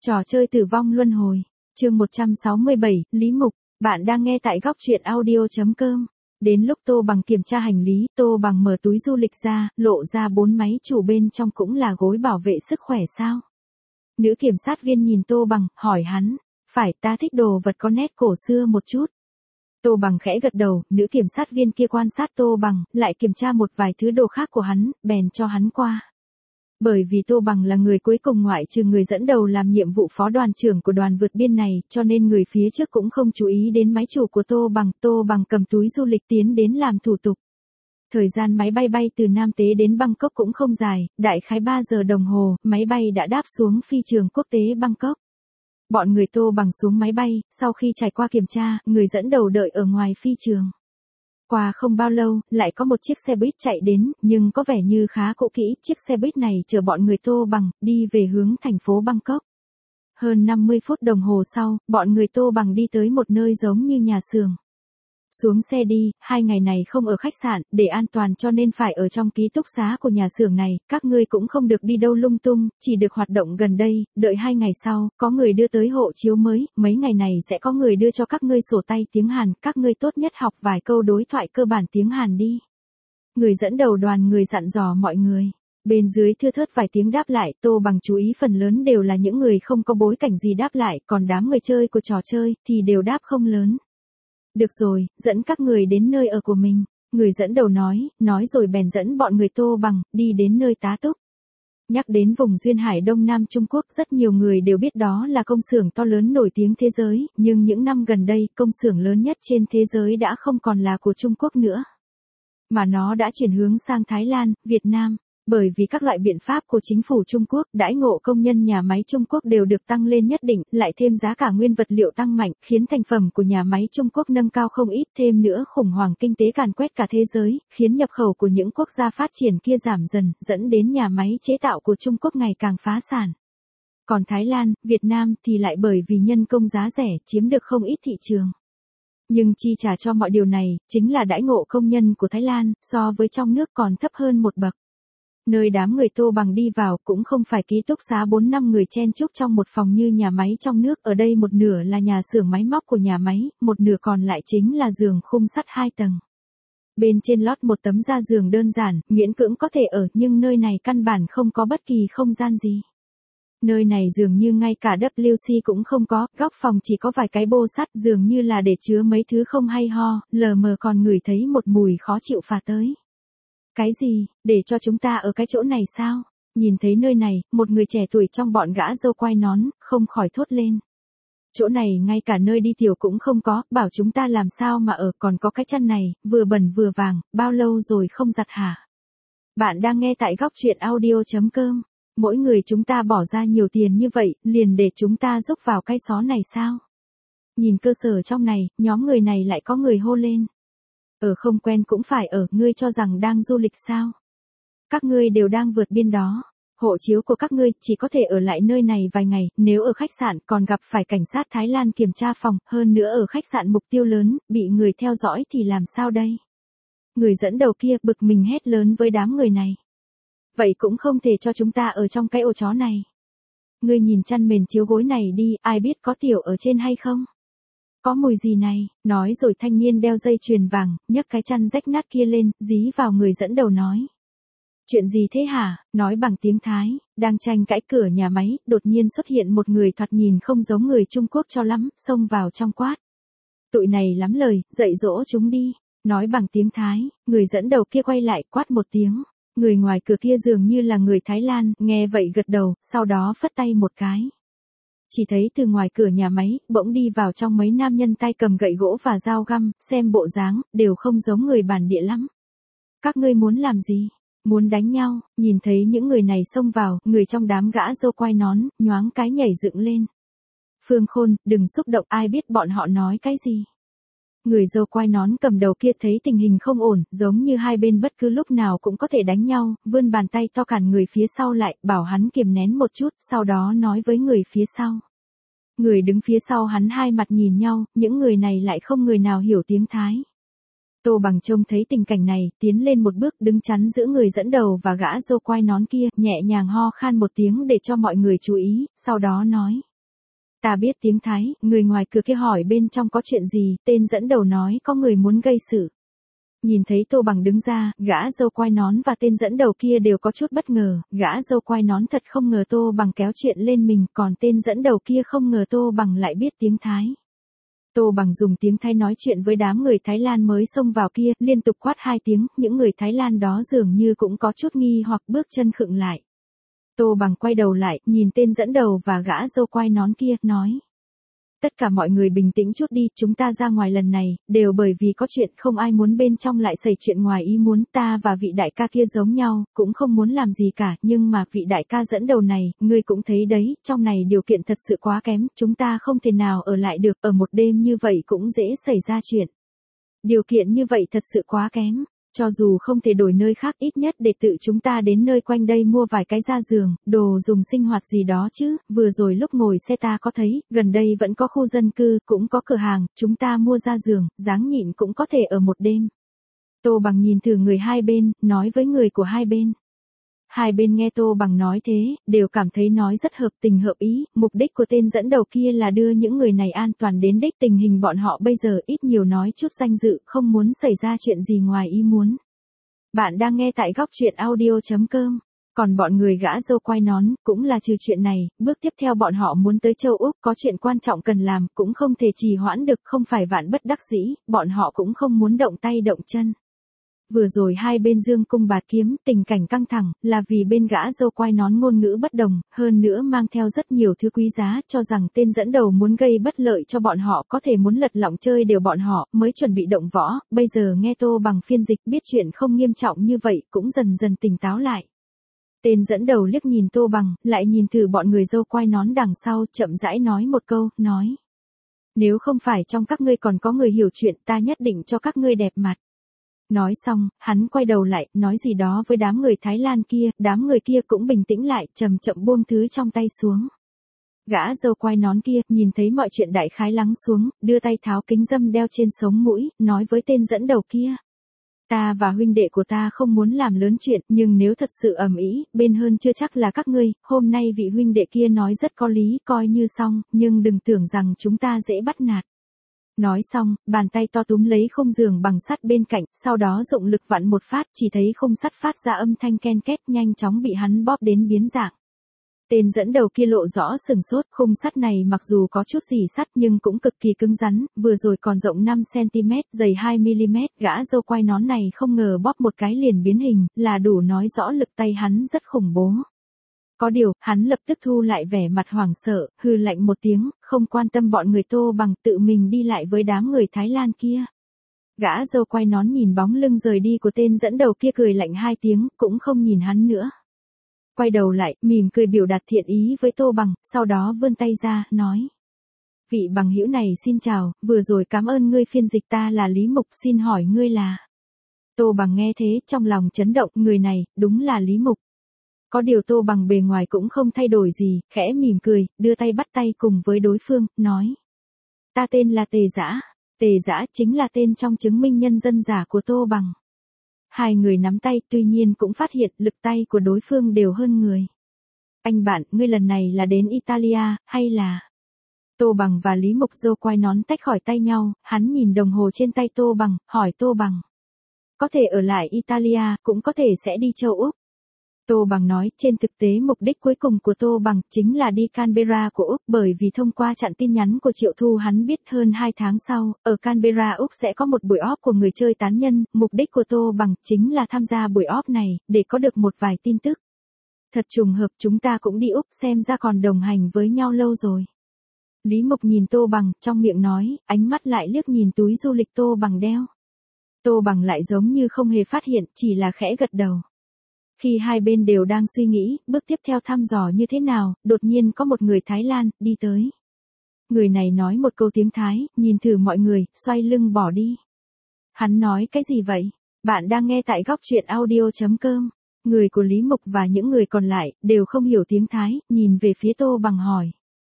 Trò chơi tử vong luân hồi. Chương 167, Lý Mục. Bạn đang nghe tại góc truyện audio.com. Đến lúc Tô Bằng kiểm tra hành lý, Tô Bằng mở túi du lịch ra, lộ ra 4 máy chủ bên trong cũng là gối bảo vệ sức khỏe sao? Nữ kiểm sát viên nhìn Tô Bằng, hỏi hắn. Phải, ta thích đồ vật có nét cổ xưa một chút. Tô Bằng khẽ gật đầu, nữ kiểm sát viên kia quan sát Tô Bằng, lại kiểm tra một vài thứ đồ khác của hắn, bèn cho hắn qua. Bởi vì Tô Bằng là người cuối cùng ngoại trừ người dẫn đầu làm nhiệm vụ phó đoàn trưởng của đoàn vượt biên này, cho nên người phía trước cũng không chú ý đến máy chủ của Tô Bằng cầm túi du lịch tiến đến làm thủ tục. Thời gian máy bay bay từ Nam Tế đến Bangkok cũng không dài, đại khái 3 giờ đồng hồ, máy bay đã đáp xuống phi trường quốc tế Bangkok. Bọn người Tô Bằng xuống máy bay, sau khi trải qua kiểm tra, người dẫn đầu đợi ở ngoài phi trường. Qua không bao lâu, lại có một chiếc xe buýt chạy đến, nhưng có vẻ như khá cũ kỹ, chiếc xe buýt này chở bọn người Tô Bằng, đi về hướng thành phố Bangkok. Hơn 50 phút đồng hồ sau, bọn người Tô Bằng đi tới một nơi giống như nhà xưởng. Xuống xe đi, 2 ngày này không ở khách sạn, để an toàn cho nên phải ở trong ký túc xá của nhà xưởng này, các ngươi cũng không được đi đâu lung tung, chỉ được hoạt động gần đây, đợi 2 ngày sau, có người đưa tới hộ chiếu mới, mấy ngày này sẽ có người đưa cho các ngươi sổ tay tiếng Hàn, các ngươi tốt nhất học vài câu đối thoại cơ bản tiếng Hàn đi. Người dẫn đầu đoàn người dặn dò mọi người. Bên dưới thưa thớt vài tiếng đáp lại, Tô Bằng chú ý phần lớn đều là những người không có bối cảnh gì đáp lại, còn đám người chơi của trò chơi, thì đều đáp không lớn. Được rồi, dẫn các người đến nơi ở của mình. Người dẫn đầu nói rồi bèn dẫn bọn người Tô Bằng, đi đến nơi tá túc. Nhắc đến vùng duyên hải Đông Nam Trung Quốc, rất nhiều người đều biết đó là công xưởng to lớn nổi tiếng thế giới, nhưng những năm gần đây, công xưởng lớn nhất trên thế giới đã không còn là của Trung Quốc nữa. Mà nó đã chuyển hướng sang Thái Lan, Việt Nam. Bởi vì các loại biện pháp của chính phủ Trung Quốc, đãi ngộ công nhân nhà máy Trung Quốc đều được tăng lên nhất định, lại thêm giá cả nguyên vật liệu tăng mạnh, khiến thành phẩm của nhà máy Trung Quốc nâng cao không ít, thêm nữa khủng hoảng kinh tế càn quét cả thế giới, khiến nhập khẩu của những quốc gia phát triển kia giảm dần, dẫn đến nhà máy chế tạo của Trung Quốc ngày càng phá sản. Còn Thái Lan, Việt Nam thì lại bởi vì nhân công giá rẻ, chiếm được không ít thị trường. Nhưng chi trả cho mọi điều này, chính là đãi ngộ công nhân của Thái Lan, so với trong nước còn thấp hơn một bậc. Nơi đám người Tô Bằng đi vào cũng không phải ký túc xá 4-5 người chen chúc trong một phòng như nhà máy trong nước, ở đây một nửa là nhà xưởng máy móc của nhà máy, một nửa còn lại chính là giường khung sắt 2 tầng. Bên trên lót một tấm da giường đơn giản, miễn cưỡng có thể ở, nhưng nơi này căn bản không có bất kỳ không gian gì. Nơi này dường như ngay cả WC cũng không có, góc phòng chỉ có vài cái bô sắt, dường như là để chứa mấy thứ không hay ho, lờ mờ còn ngửi thấy một mùi khó chịu phả tới. Cái gì, để cho chúng ta ở cái chỗ này sao? Nhìn thấy nơi này, một người trẻ tuổi trong bọn gã râu quai nón, không khỏi thốt lên. Chỗ này ngay cả nơi đi tiểu cũng không có, bảo chúng ta làm sao mà ở, còn có cái chăn này, vừa bẩn vừa vàng, bao lâu rồi không giặt hả? Bạn đang nghe tại góc truyện audio.com. Mỗi người chúng ta bỏ ra nhiều tiền như vậy, liền để chúng ta giúp vào cái xó này sao? Nhìn cơ sở trong này, nhóm người này lại có người hô lên. Ở không quen cũng phải ở, ngươi cho rằng đang du lịch sao? Các ngươi đều đang vượt biên đó. Hộ chiếu của các ngươi chỉ có thể ở lại nơi này vài ngày, nếu ở khách sạn còn gặp phải cảnh sát Thái Lan kiểm tra phòng, hơn nữa ở khách sạn mục tiêu lớn, bị người theo dõi thì làm sao đây? Người dẫn đầu kia bực mình hét lớn với đám người này. Vậy cũng không thể cho chúng ta ở trong cái ổ chó này. Ngươi nhìn chăn mền chiếu gối này đi, ai biết có tiểu ở trên hay không? Có mùi gì này, nói rồi thanh niên đeo dây chuyền vàng, nhấc cái chăn rách nát kia lên, dí vào người dẫn đầu nói. Chuyện gì thế hả, nói bằng tiếng Thái, đang tranh cãi cửa nhà máy, đột nhiên xuất hiện một người thoạt nhìn không giống người Trung Quốc cho lắm, xông vào trong quát. Tụi này lắm lời, dạy dỗ chúng đi, nói bằng tiếng Thái, người dẫn đầu kia quay lại quát một tiếng. Người ngoài cửa kia dường như là người Thái Lan, nghe vậy gật đầu, sau đó phất tay một cái. Chỉ thấy từ ngoài cửa nhà máy, bỗng đi vào trong mấy nam nhân tay cầm gậy gỗ và dao găm, xem bộ dáng, đều không giống người bản địa lắm. Các ngươi muốn làm gì? Muốn đánh nhau? Nhìn thấy những người này xông vào, người trong đám gã râu quai nón, nhoáng cái nhảy dựng lên. Phương Khôn, đừng xúc động, ai biết bọn họ nói cái gì. Người râu quai nón cầm đầu kia thấy tình hình không ổn, giống như hai bên bất cứ lúc nào cũng có thể đánh nhau, vươn bàn tay to cản người phía sau lại, bảo hắn kiềm nén một chút, sau đó nói với người phía sau. Người đứng phía sau hắn hai mặt nhìn nhau, những người này lại không người nào hiểu tiếng Thái. Tô Bằng trông thấy tình cảnh này, tiến lên một bước đứng chắn giữa người dẫn đầu và gã râu quai nón kia, nhẹ nhàng ho khan một tiếng để cho mọi người chú ý, sau đó nói. Ta biết tiếng Thái, người ngoài cửa kia hỏi bên trong có chuyện gì, tên dẫn đầu nói có người muốn gây sự. Nhìn thấy Tô Bằng đứng ra, gã dâu quai nón và tên dẫn đầu kia đều có chút bất ngờ, gã dâu quai nón thật không ngờ Tô Bằng kéo chuyện lên mình, còn tên dẫn đầu kia không ngờ Tô Bằng lại biết tiếng Thái. Tô Bằng dùng tiếng Thái nói chuyện với đám người Thái Lan mới xông vào kia, liên tục quát 2 tiếng, những người Thái Lan đó dường như cũng có chút nghi hoặc bước chân khựng lại. Tô Bằng quay đầu lại, nhìn tên dẫn đầu và gã dâu quai nón kia, nói. Tất cả mọi người bình tĩnh chút đi, chúng ta ra ngoài lần này, đều bởi vì có chuyện không ai muốn bên trong lại xảy chuyện ngoài ý muốn, ta và vị đại ca kia giống nhau, cũng không muốn làm gì cả, nhưng mà vị đại ca dẫn đầu này, ngươi cũng thấy đấy, trong này điều kiện thật sự quá kém, chúng ta không thể nào ở lại được, ở một đêm như vậy cũng dễ xảy ra chuyện. Điều kiện như vậy thật sự quá kém. Cho dù không thể đổi nơi khác ít nhất để tự chúng ta đến nơi quanh đây mua vài cái ra giường, đồ dùng sinh hoạt gì đó chứ, vừa rồi lúc ngồi xe ta có thấy, gần đây vẫn có khu dân cư, cũng có cửa hàng, chúng ta mua ra giường, dáng nhịn cũng có thể ở một đêm. Tô Bằng nhìn thử người hai bên, nói với người của hai bên. Hai bên nghe Tô Bằng nói thế, đều cảm thấy nói rất hợp tình hợp ý, mục đích của tên dẫn đầu kia là đưa những người này an toàn đến đích, tình hình bọn họ bây giờ ít nhiều nói chút danh dự, không muốn xảy ra chuyện gì ngoài ý muốn. Bạn đang nghe tại góc truyện audio.com. Còn bọn người gã dâu quai nón, cũng là trừ chuyện này, bước tiếp theo bọn họ muốn tới châu Úc, có chuyện quan trọng cần làm, cũng không thể trì hoãn được, không phải vạn bất đắc dĩ, bọn họ cũng không muốn động tay động chân. Vừa rồi hai bên dương cung bạt kiếm, tình cảnh căng thẳng, là vì bên gã dâu quai nón ngôn ngữ bất đồng, hơn nữa mang theo rất nhiều thứ quý giá, cho rằng tên dẫn đầu muốn gây bất lợi cho bọn họ, có thể muốn lật lọng chơi đều bọn họ, mới chuẩn bị động võ, bây giờ nghe Tô Bằng phiên dịch biết chuyện không nghiêm trọng như vậy, cũng dần dần tỉnh táo lại. Tên dẫn đầu liếc nhìn Tô Bằng, lại nhìn thử bọn người dâu quai nón đằng sau, chậm rãi nói một câu, nói. Nếu không phải trong các ngươi còn có người hiểu chuyện, ta nhất định cho các ngươi đẹp mặt. Nói xong, hắn quay đầu lại, nói gì đó với đám người Thái Lan kia, đám người kia cũng bình tĩnh lại, chậm chậm buông thứ trong tay xuống. Gã dâu quai nón kia, nhìn thấy mọi chuyện đại khái lắng xuống, đưa tay tháo kính râm đeo trên sống mũi, nói với tên dẫn đầu kia. Ta và huynh đệ của ta không muốn làm lớn chuyện, nhưng nếu thật sự ầm ĩ, bên hơn chưa chắc là các ngươi, hôm nay vị huynh đệ kia nói rất có lý, coi như xong, nhưng đừng tưởng rằng chúng ta dễ bắt nạt. Nói xong, bàn tay to túm lấy khung giường bằng sắt bên cạnh, sau đó dụng lực vặn một phát, chỉ thấy khung sắt phát ra âm thanh ken két, nhanh chóng bị hắn bóp đến biến dạng. Tên dẫn đầu kia lộ rõ sừng sốt, khung sắt này mặc dù có chút rỉ sắt nhưng cũng cực kỳ cứng rắn, vừa rồi còn rộng 5cm, dày 2mm, gã dâu quai nón này không ngờ bóp một cái liền biến hình, là đủ nói rõ lực tay hắn rất khủng bố. Có điều, hắn lập tức thu lại vẻ mặt hoảng sợ, hừ lạnh một tiếng, không quan tâm bọn người Tô Bằng, tự mình đi lại với đám người Thái Lan kia. Gã dâu quai nón nhìn bóng lưng rời đi của tên dẫn đầu kia cười lạnh 2 tiếng, cũng không nhìn hắn nữa. Quay đầu lại, mỉm cười biểu đạt thiện ý với Tô Bằng, sau đó vươn tay ra, nói. Vị bằng hữu này xin chào, vừa rồi cảm ơn ngươi phiên dịch, ta là Lý Mục, xin hỏi ngươi là. Tô Bằng nghe thế, trong lòng chấn động, người này, đúng là Lý Mục. Có điều Tô Bằng bề ngoài cũng không thay đổi gì, khẽ mỉm cười, đưa tay bắt tay cùng với đối phương, nói. Ta tên là Tề Dã. Tề Dã chính là tên trong chứng minh nhân dân giả của Tô Bằng. Hai người nắm tay, tuy nhiên cũng phát hiện lực tay của đối phương đều hơn người. Anh bạn, ngươi lần này là đến Italia, hay là... Tô Bằng và Lý Mục dâu quai nón tách khỏi tay nhau, hắn nhìn đồng hồ trên tay Tô Bằng, hỏi Tô Bằng. Có thể ở lại Italia, cũng có thể sẽ đi châu Úc. Tô Bằng nói, trên thực tế mục đích cuối cùng của Tô Bằng chính là đi Canberra của Úc, bởi vì thông qua chặn tin nhắn của Triệu Thu hắn biết hơn 2 tháng sau, ở Canberra Úc sẽ có một buổi off của người chơi tán nhân, mục đích của Tô Bằng chính là tham gia buổi off này, để có được một vài tin tức. Thật trùng hợp chúng ta cũng đi Úc, xem ra còn đồng hành với nhau lâu rồi. Lý Mục nhìn Tô Bằng, trong miệng nói, ánh mắt lại liếc nhìn túi du lịch Tô Bằng đeo. Tô Bằng lại giống như không hề phát hiện, chỉ là khẽ gật đầu. Khi hai bên đều đang suy nghĩ, bước tiếp theo thăm dò như thế nào, đột nhiên có một người Thái Lan, đi tới. Người này nói một câu tiếng Thái, nhìn thử mọi người, xoay lưng bỏ đi. Hắn nói cái gì vậy? Bạn đang nghe tại góc truyện audio.com. Người của Lý Mục và những người còn lại, đều không hiểu tiếng Thái, nhìn về phía Tô Bằng hỏi.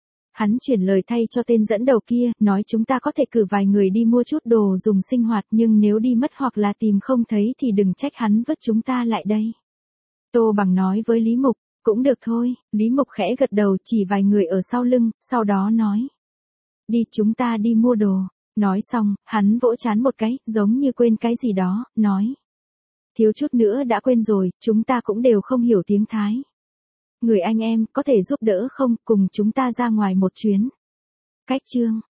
Hắn chuyển lời thay cho tên dẫn đầu kia, nói chúng ta có thể cử vài người đi mua chút đồ dùng sinh hoạt, nhưng nếu đi mất hoặc là tìm không thấy thì đừng trách hắn vứt chúng ta lại đây. Tô Bằng nói với Lý Mục, Cũng được thôi, Lý Mục khẽ gật đầu chỉ vài người ở sau lưng, sau đó nói. Đi chúng ta đi mua đồ. Nói xong, hắn vỗ trán một cái, giống như quên cái gì đó, nói. Thiếu chút nữa đã quên rồi, chúng ta cũng đều không hiểu tiếng Thái. Người anh em, có thể giúp đỡ không, cùng chúng ta ra ngoài một chuyến. Cách chương.